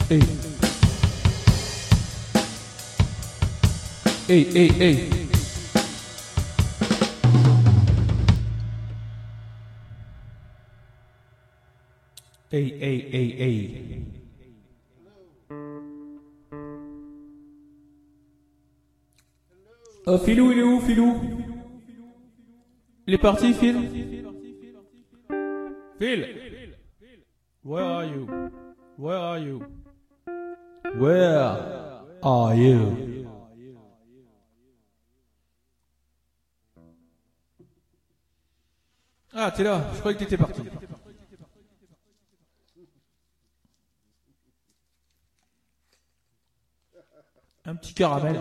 Hey, hey, hey, hey. Hey, hey, hey, hey. Oh, Philou, il est où, Philou? Il est parti, Phil? Phil? Where are you? Where are you? Where are you? Ah, t'es là. Je croyais que t'étais parti. Un petit caramel.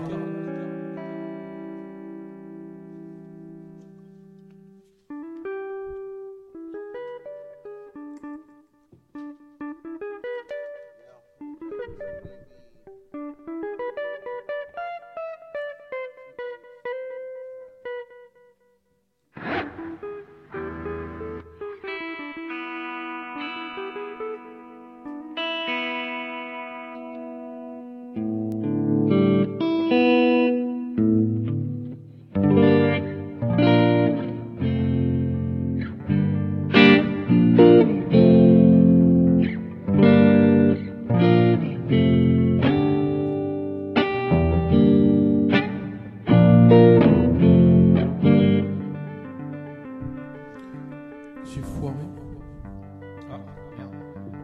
J'ai foiré. Ah, merde.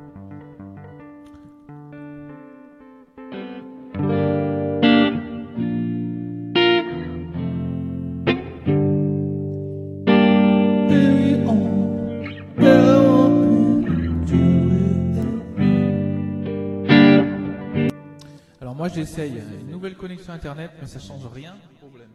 Alors moi j'essaye une nouvelle connexion internet, mais ça change rien au problème.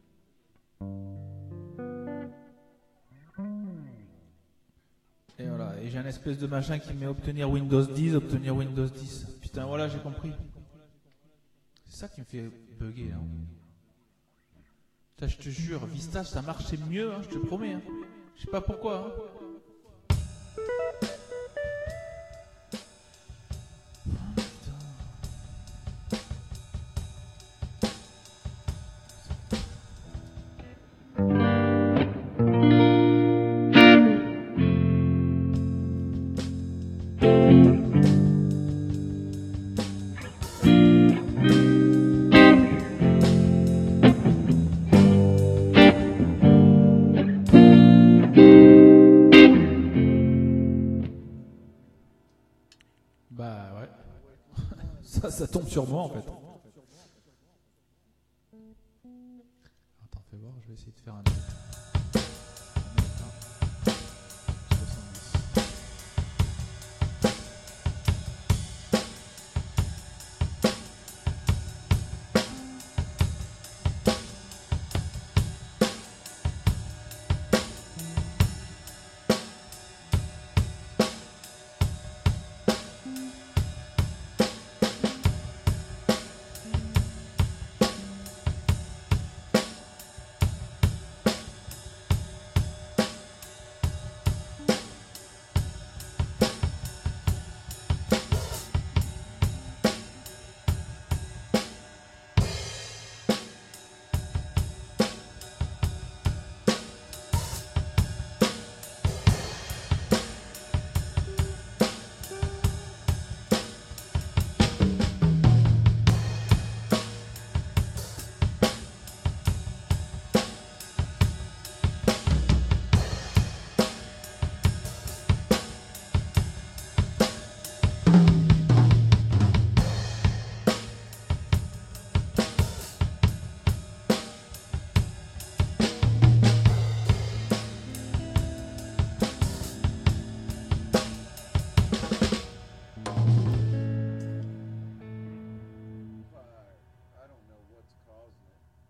Et voilà, et j'ai un espèce de machin qui met obtenir Windows 10, obtenir Windows 10. Putain, voilà, j'ai compris. C'est ça qui me fait bugger là. Putain, je te jure, Vista ça marchait mieux, hein, je te promets. Hein. Je sais pas pourquoi. Hein. Bah ouais. Ça tombe sur moi en fait. Attends, fais voir, je vais essayer de faire un. 70.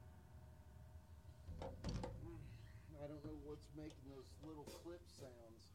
I don't know what's making those little clip sounds.